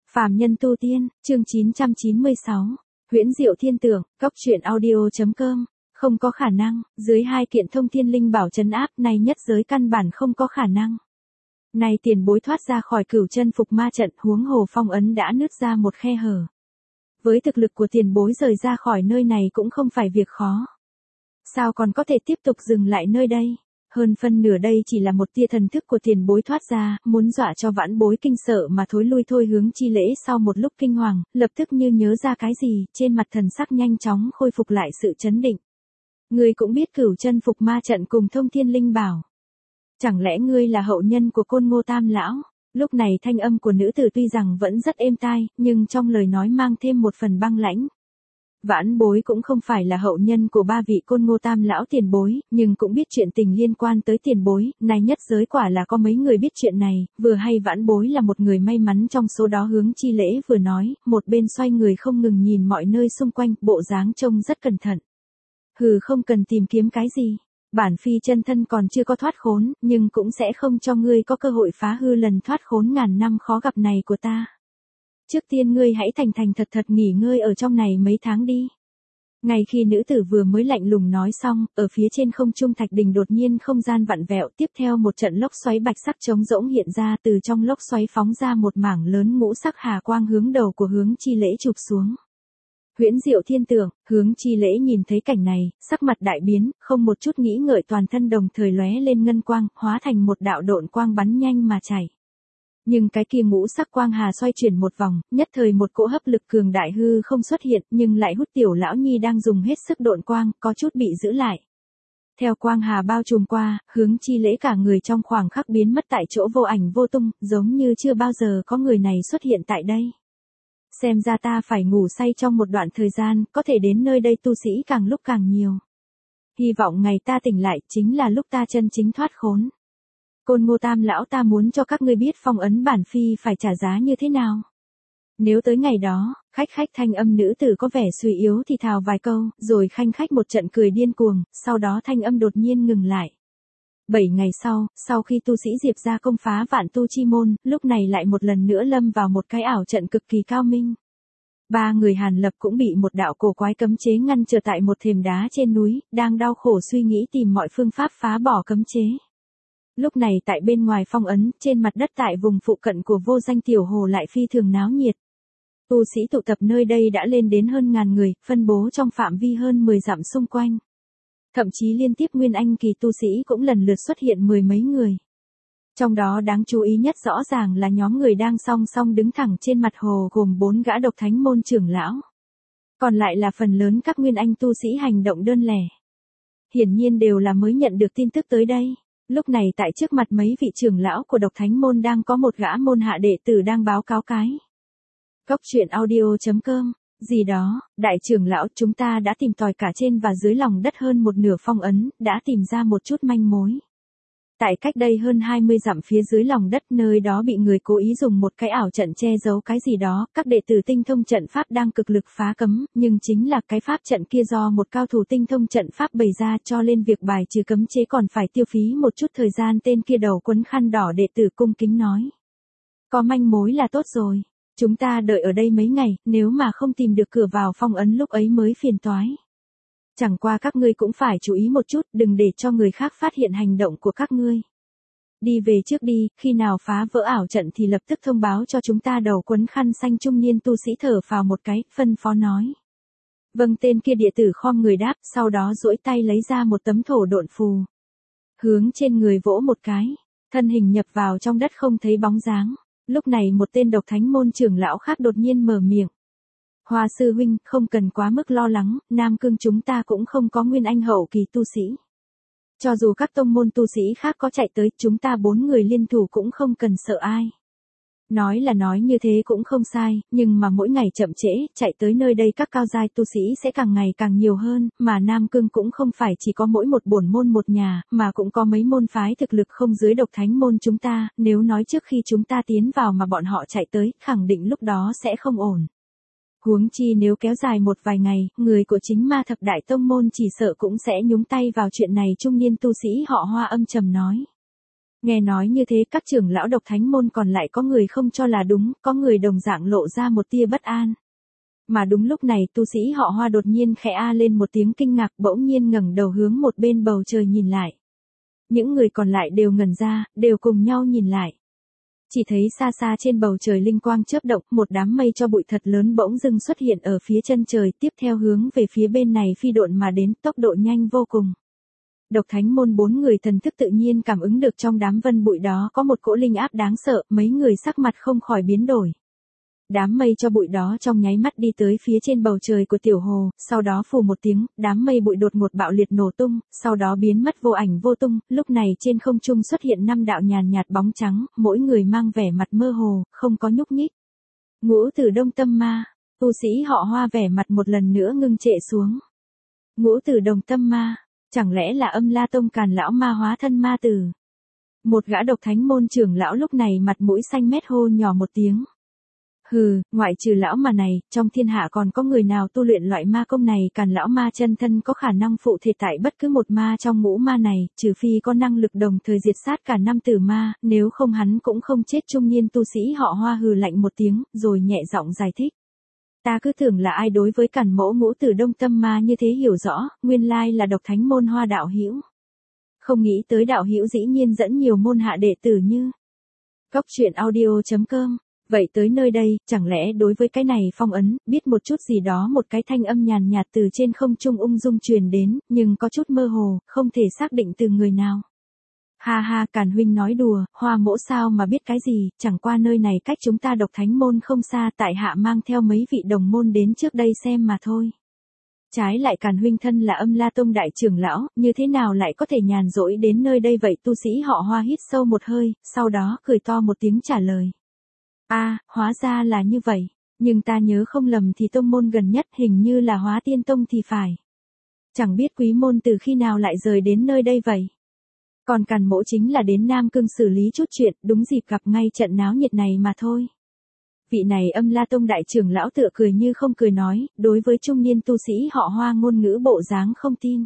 Phàm nhân tu tiên, chương 996. Huyễn diệu thiên tượng, góc truyện audio.com. Không có khả năng, dưới hai kiện thông thiên linh bảo trấn áp này nhất giới căn bản không có khả năng. Này tiền bối thoát ra khỏi cửu chân phục ma trận, huống hồ phong ấn đã nứt ra một khe hở. Với thực lực của tiền bối rời ra khỏi nơi này cũng không phải việc khó. Sao còn có thể tiếp tục dừng lại nơi đây? Hơn phân nửa đây chỉ là một tia thần thức của tiền bối thoát ra, muốn dọa cho vãn bối kinh sợ mà thối lui thôi. Hướng Chi Lễ sau một lúc kinh hoàng, lập tức như nhớ ra cái gì, trên mặt thần sắc nhanh chóng khôi phục lại sự chấn định. Ngươi cũng biết cửu chân phục ma trận cùng thông thiên linh bảo. Chẳng lẽ ngươi là hậu nhân của Côn Ngô Tam lão? Lúc này thanh âm của nữ tử tuy rằng vẫn rất êm tai, nhưng trong lời nói mang thêm một phần băng lãnh. Vãn bối cũng không phải là hậu nhân của ba vị Côn Ngô Tam lão tiền bối, nhưng cũng biết chuyện tình liên quan tới tiền bối, này nhất giới quả là có mấy người biết chuyện này, vừa hay vãn bối là một người may mắn trong số đó. Hướng Chi Lễ vừa nói, một bên xoay người không ngừng nhìn mọi nơi xung quanh, bộ dáng trông rất cẩn thận. Hừ, không cần tìm kiếm cái gì, bản phi chân thân còn chưa có thoát khốn, nhưng cũng sẽ không cho ngươi có cơ hội phá hư lần thoát khốn ngàn năm khó gặp này của ta. Trước tiên ngươi hãy thành thành thật thật nghỉ ngơi ở trong này mấy tháng đi. Ngay khi nữ tử vừa mới lạnh lùng nói xong, ở phía trên không trung thạch đình đột nhiên không gian vặn vẹo, tiếp theo một trận lốc xoáy bạch sắc trống rỗng hiện ra, từ trong lốc xoáy phóng ra một mảng lớn ngũ sắc hà quang hướng đầu của Hướng Chi Lễ chụp xuống. Huyễn diệu thiên tượng, Hướng Chi Lễ nhìn thấy cảnh này, sắc mặt đại biến, không một chút nghĩ ngợi toàn thân đồng thời lóe lên ngân quang, hóa thành một đạo độn quang bắn nhanh mà chảy. Nhưng cái kia ngũ sắc quang hà xoay chuyển một vòng, nhất thời một cỗ hấp lực cường đại hư không xuất hiện, nhưng lại hút tiểu lão nhi đang dùng hết sức độn quang, có chút bị giữ lại. Theo quang hà bao trùm qua, Hướng Chi Lễ cả người trong khoảng khắc biến mất tại chỗ vô ảnh vô tung, giống như chưa bao giờ có người này xuất hiện tại đây. Xem ra ta phải ngủ say trong một đoạn thời gian, có thể đến nơi đây tu sĩ càng lúc càng nhiều. Hy vọng ngày ta tỉnh lại chính là lúc ta chân chính thoát khốn. Côn Ngô Tam lão, ta muốn cho các ngươi biết phong ấn bản phi phải trả giá như thế nào. Nếu tới ngày đó, khách thanh âm nữ tử có vẻ suy yếu thì thào vài câu, rồi khanh khách một trận cười điên cuồng, sau đó thanh âm đột nhiên ngừng lại. 7 ngày sau khi tu sĩ Diệp gia công phá vạn tu chi môn, lúc này lại một lần nữa lâm vào một cái ảo trận cực kỳ cao minh. Ba người Hàn Lập cũng bị một đạo cổ quái cấm chế ngăn trở tại một thềm đá trên núi, đang đau khổ suy nghĩ tìm mọi phương pháp phá bỏ cấm chế. Lúc này tại bên ngoài phong ấn, trên mặt đất tại vùng phụ cận của vô danh tiểu hồ lại phi thường náo nhiệt. Tu sĩ tụ tập nơi đây đã lên đến hơn 1000 người, phân bố trong phạm vi hơn 10 dặm xung quanh. Thậm chí liên tiếp nguyên anh kỳ tu sĩ cũng lần lượt xuất hiện 10 mấy người. Trong đó đáng chú ý nhất rõ ràng là nhóm người đang song song đứng thẳng trên mặt hồ gồm 4 gã độc thánh môn trưởng lão. Còn lại là phần lớn các nguyên anh tu sĩ hành động đơn lẻ. Hiển nhiên đều là mới nhận được tin tức tới đây. Lúc này tại trước mặt mấy vị trưởng lão của độc thánh môn đang có một gã môn hạ đệ tử đang báo cáo cái. Góc truyện audio.com. Gì đó, đại trưởng lão, chúng ta đã tìm tòi cả trên và dưới lòng đất hơn một nửa phong ấn, đã tìm ra một chút manh mối. Tại cách đây hơn 20 dặm phía dưới lòng đất, nơi đó bị người cố ý dùng một cái ảo trận che giấu cái gì đó, các đệ tử tinh thông trận pháp đang cực lực phá cấm, nhưng chính là cái pháp trận kia do một cao thủ tinh thông trận pháp bày ra, cho nên việc bài trừ cấm chế còn phải tiêu phí một chút thời gian. Tên kia đầu quấn khăn đỏ đệ tử cung kính nói. Có manh mối là tốt rồi. Chúng ta đợi ở đây mấy ngày, nếu mà không tìm được cửa vào phong ấn lúc ấy mới phiền toái. Chẳng qua các ngươi cũng phải chú ý một chút, đừng để cho người khác phát hiện hành động của các ngươi. Đi về trước đi, khi nào phá vỡ ảo trận thì lập tức thông báo cho chúng ta. Đầu quấn khăn xanh trung niên tu sĩ thở phào một cái, phân phó nói. Vâng, tên kia đệ tử khom người đáp, sau đó duỗi tay lấy ra một tấm thổ độn phù. Hướng trên người vỗ một cái, thân hình nhập vào trong đất không thấy bóng dáng. Lúc này một tên độc thánh môn trưởng lão khác đột nhiên mở miệng. Hoa sư huynh, không cần quá mức lo lắng, Nam Cương chúng ta cũng không có nguyên anh hậu kỳ tu sĩ. Cho dù các tông môn tu sĩ khác có chạy tới, chúng ta 4 người liên thủ cũng không cần sợ ai. Nói là nói như thế cũng không sai, nhưng mà mỗi ngày chậm trễ, chạy tới nơi đây các cao giai tu sĩ sẽ càng ngày càng nhiều hơn, mà Nam Cương cũng không phải chỉ có mỗi một bổn môn một nhà, mà cũng có mấy môn phái thực lực không dưới độc thánh môn chúng ta, nếu nói trước khi chúng ta tiến vào mà bọn họ chạy tới, khẳng định lúc đó sẽ không ổn. Huống chi nếu kéo dài một vài ngày, người của chính ma thập đại tông môn chỉ sợ cũng sẽ nhúng tay vào chuyện này. Trung niên tu sĩ họ Hoa âm trầm nói. Nghe nói như thế các trưởng lão độc thánh môn còn lại có người không cho là đúng, có người đồng dạng lộ ra một tia bất an. Mà đúng lúc này tu sĩ họ Hoa đột nhiên khẽ a lên một tiếng kinh ngạc, bỗng nhiên ngẩng đầu hướng một bên bầu trời nhìn lại. Những người còn lại đều ngẩn ra, đều cùng nhau nhìn lại. Chỉ thấy xa xa trên bầu trời linh quang chớp động, một đám mây cho bụi thật lớn bỗng dưng xuất hiện ở phía chân trời, tiếp theo hướng về phía bên này phi độn mà đến, tốc độ nhanh vô cùng. Độc thánh môn 4 người thần thức tự nhiên cảm ứng được trong đám vân bụi đó có một cỗ linh áp đáng sợ, mấy người sắc mặt không khỏi biến đổi. Đám mây cho bụi đó trong nháy mắt đi tới phía trên bầu trời của tiểu hồ, sau đó phù một tiếng, đám mây bụi đột ngột bạo liệt nổ tung, sau đó biến mất vô ảnh vô tung, lúc này trên không trung xuất hiện 5 đạo nhàn nhạt bóng trắng, mỗi người mang vẻ mặt mơ hồ, không có nhúc nhích. Ngũ Tử Đông Tâm Ma, tu sĩ họ Hoa vẻ mặt một lần nữa ngưng trệ xuống. Ngũ Tử Đồng Tâm Ma, chẳng lẽ là Âm La Tông Càn lão ma hóa thân ma tử? Một gã độc thánh môn trưởng lão lúc này mặt mũi xanh mét hô nhỏ một tiếng. Hừ, ngoại trừ lão mà này, trong thiên hạ còn có người nào tu luyện loại ma công này? Càn lão ma chân thân có khả năng phụ thể tại bất cứ một ma trong ngũ ma này, trừ phi có năng lực đồng thời diệt sát cả 5 tử ma, nếu không hắn cũng không chết. Trung niên tu sĩ họ Hoa hừ lạnh một tiếng, rồi nhẹ giọng giải thích. Ta cứ tưởng là ai đối với Càn mỗ Ngũ Tử Đông Tâm Ma như thế hiểu rõ, nguyên lai là độc thánh môn Hoa đạo hữu. Không nghĩ tới đạo hữu dĩ nhiên dẫn nhiều môn hạ đệ tử như. Góc truyện audio.com. Vậy tới nơi đây, chẳng lẽ đối với cái này phong ấn, biết một chút gì đó? Một cái thanh âm nhàn nhạt từ trên không trung ung dung truyền đến, nhưng có chút mơ hồ, không thể xác định từ người nào. Ha ha, Càn huynh nói đùa, Hoa mỗ sao mà biết cái gì, chẳng qua nơi này cách chúng ta độc thánh môn không xa, tại hạ mang theo mấy vị đồng môn đến trước đây xem mà thôi. Trái lại Càn huynh thân là Âm La Tông đại trưởng lão, như thế nào lại có thể nhàn rỗi đến nơi đây vậy? Tu sĩ họ Hoa hít sâu một hơi, sau đó cười to một tiếng trả lời. Hóa ra là như vậy, nhưng ta nhớ không lầm thì tông môn gần nhất hình như là Hóa Tiên Tông thì phải. Chẳng biết quý môn từ khi nào lại rời đến nơi đây vậy? Còn Càn mỗ chính là đến Nam Cương xử lý chút chuyện, đúng dịp gặp ngay trận náo nhiệt này mà thôi. Vị này Âm La Tông đại trưởng lão tựa cười như không cười nói, đối với trung niên tu sĩ họ Hoa ngôn ngữ bộ dáng không tin.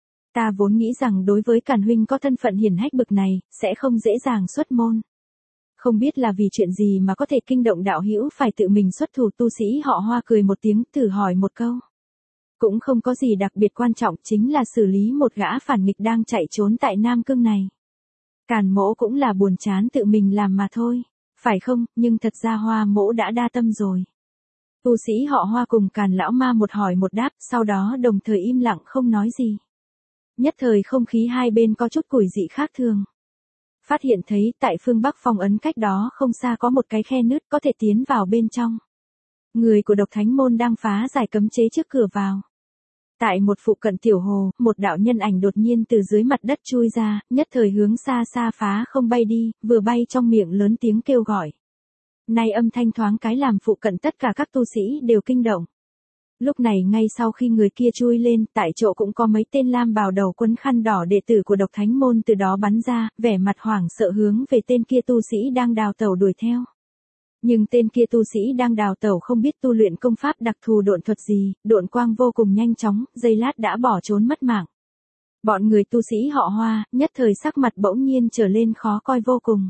Ta vốn nghĩ rằng đối với Càn huynh có thân phận hiển hách bực này, sẽ không dễ dàng xuất môn. Không biết là vì chuyện gì mà có thể kinh động đạo hữu phải tự mình xuất thủ. Tu sĩ họ Hoa cười một tiếng, thử hỏi một câu. Cũng không có gì đặc biệt quan trọng, chính là xử lý một gã phản nghịch đang chạy trốn tại Nam Cương này. Càn mỗ cũng là buồn chán tự mình làm mà thôi, phải không? Nhưng thật ra Hoa mỗ đã đa tâm rồi. Tu sĩ họ Hoa cùng Càn lão ma một hỏi một đáp, sau đó đồng thời im lặng không nói gì. Nhất thời không khí hai bên có chút quỷ dị khác thường. Phát hiện thấy tại phương Bắc phong ấn cách đó không xa có một cái khe nứt có thể tiến vào bên trong. Người của độc thánh môn đang phá giải cấm chế trước cửa vào. Tại một phụ cận tiểu hồ, một đạo nhân ảnh đột nhiên từ dưới mặt đất chui ra, nhất thời hướng xa xa phá không bay đi, vừa bay trong miệng lớn tiếng kêu gọi. Nay âm thanh thoáng cái làm phụ cận tất cả các tu sĩ đều kinh động. Lúc này ngay sau khi người kia chui lên, tại chỗ cũng có mấy tên lam bào đầu quấn khăn đỏ đệ tử của độc thánh môn từ đó bắn ra, vẻ mặt hoảng sợ hướng về tên kia tu sĩ đang đào tẩu đuổi theo. Nhưng tên kia tu sĩ đang đào tẩu không biết tu luyện công pháp đặc thù độn thuật gì, độn quang vô cùng nhanh chóng, giây lát đã bỏ trốn mất mạng. Bọn người tu sĩ họ Hoa, nhất thời sắc mặt bỗng nhiên trở lên khó coi vô cùng.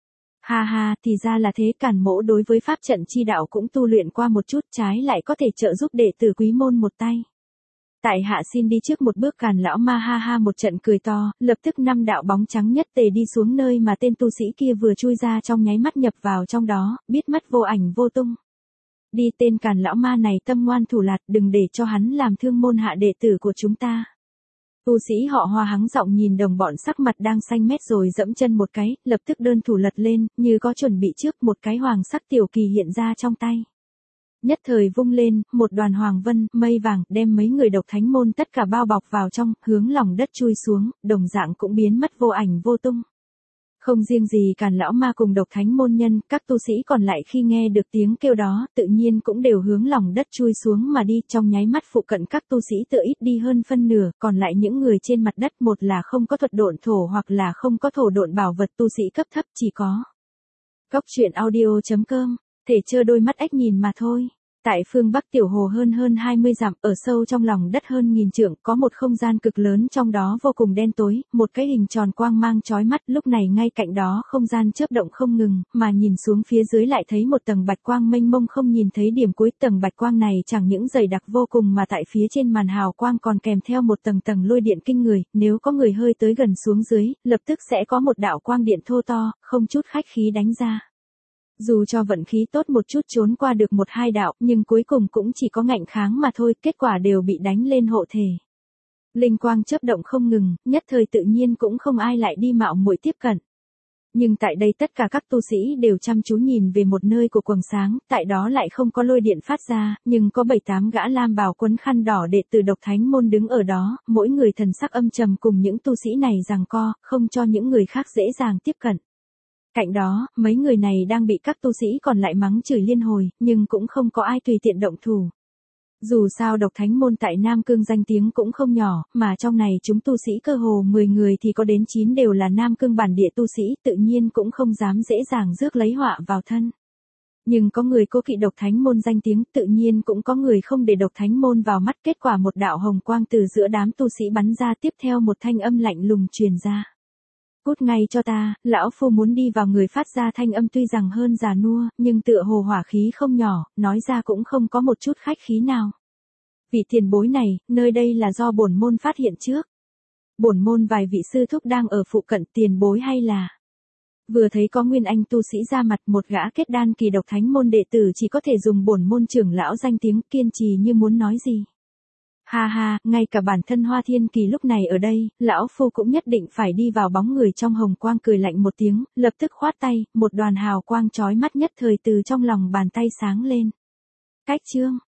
Ha ha, thì ra là thế. Càn mỗ đối với pháp trận chi đạo cũng tu luyện qua một chút, trái lại có thể trợ giúp đệ tử quý môn một tay. Tại hạ xin đi trước một bước. Càn lão ma ha ha một trận cười to, lập tức 5 đạo bóng trắng nhất tề đi xuống nơi mà tên tu sĩ kia vừa chui ra, trong nháy mắt nhập vào trong đó, biết mất vô ảnh vô tung. Đi, tên Càn lão ma này tâm ngoan thủ lạt, đừng để cho hắn làm thương môn hạ đệ tử của chúng ta. Tu sĩ họ Hoa hắng giọng nhìn đồng bọn sắc mặt đang xanh mét rồi dẫm chân một cái, lập tức đơn thủ lật lên, như có chuẩn bị trước, một cái hoàng sắc tiểu kỳ hiện ra trong tay. Nhất thời vung lên, một đoàn hoàng vân, mây vàng, đem mấy người độc thánh môn tất cả bao bọc vào trong, hướng lòng đất chui xuống, đồng dạng cũng biến mất vô ảnh vô tung. Không riêng gì Càn lão ma cùng độc thánh môn nhân, các tu sĩ còn lại khi nghe được tiếng kêu đó, tự nhiên cũng đều hướng lòng đất chui xuống mà đi, trong nháy mắt phụ cận các tu sĩ tựa ít đi hơn phân nửa, còn lại những người trên mặt đất một là không có thuật độn thổ hoặc là không có thổ độn bảo vật. Tu sĩ cấp thấp chỉ có. Góc truyện audio.com, thể trơ đôi mắt ếch nhìn mà thôi. Tại phương Bắc Tiểu Hồ hơn 20 dặm, ở sâu trong lòng đất hơn 1000 trượng, có một không gian cực lớn trong đó vô cùng đen tối, một cái hình tròn quang mang chói mắt, lúc này ngay cạnh đó không gian chớp động không ngừng, mà nhìn xuống phía dưới lại thấy một tầng bạch quang mênh mông không nhìn thấy điểm cuối. Tầng bạch quang này chẳng những dày đặc vô cùng mà tại phía trên màn hào quang còn kèm theo một tầng lôi điện kinh người, nếu có người hơi tới gần xuống dưới, lập tức sẽ có một đạo quang điện thô to, không chút khách khí đánh ra. Dù cho vận khí tốt một chút trốn qua được một hai đạo, nhưng cuối cùng cũng chỉ có ngạnh kháng mà thôi, kết quả đều bị đánh lên hộ thể. Linh quang chớp động không ngừng, nhất thời tự nhiên cũng không ai lại đi mạo muội tiếp cận. Nhưng tại đây tất cả các tu sĩ đều chăm chú nhìn về một nơi của quầng sáng, tại đó lại không có lôi điện phát ra, nhưng có 7-8 gã lam bào quấn khăn đỏ đệ tử Độc Thánh môn đứng ở đó, mỗi người thần sắc âm trầm cùng những tu sĩ này giằng co, không cho những người khác dễ dàng tiếp cận. Cạnh đó, mấy người này đang bị các tu sĩ còn lại mắng chửi liên hồi, nhưng cũng không có ai tùy tiện động thủ. Dù sao Độc Thánh môn tại Nam Cương danh tiếng cũng không nhỏ, mà trong này chúng tu sĩ cơ hồ 10 người thì có đến 9 đều là Nam Cương bản địa tu sĩ, tự nhiên cũng không dám dễ dàng rước lấy họa vào thân. Nhưng có người cố kỵ Độc Thánh môn danh tiếng, tự nhiên cũng có người không để Độc Thánh môn vào mắt, kết quả một đạo hồng quang từ giữa đám tu sĩ bắn ra, tiếp theo một thanh âm lạnh lùng truyền ra. Cút ngay cho ta, lão phu muốn đi vào. Người phát ra thanh âm tuy rằng hơn già nua, nhưng tựa hồ hỏa khí không nhỏ, nói ra cũng không có một chút khách khí nào. Vị tiền bối này, nơi đây là do bổn môn phát hiện trước. Bổn môn vài vị sư thúc đang ở phụ cận, tiền bối hay là... Vừa thấy có nguyên anh tu sĩ ra mặt, một gã kết đan kỳ Độc Thánh môn đệ tử chỉ có thể dùng bổn môn trưởng lão danh tiếng, kiên trì như muốn nói gì. Ha ha, ngay cả bản thân Hoa Thiên Kỳ lúc này ở đây, lão phu cũng nhất định phải đi vào. Bóng người trong hồng quang cười lạnh một tiếng, lập tức khoát tay, một đoàn hào quang chói mắt nhất thời từ trong lòng bàn tay sáng lên. Cách chương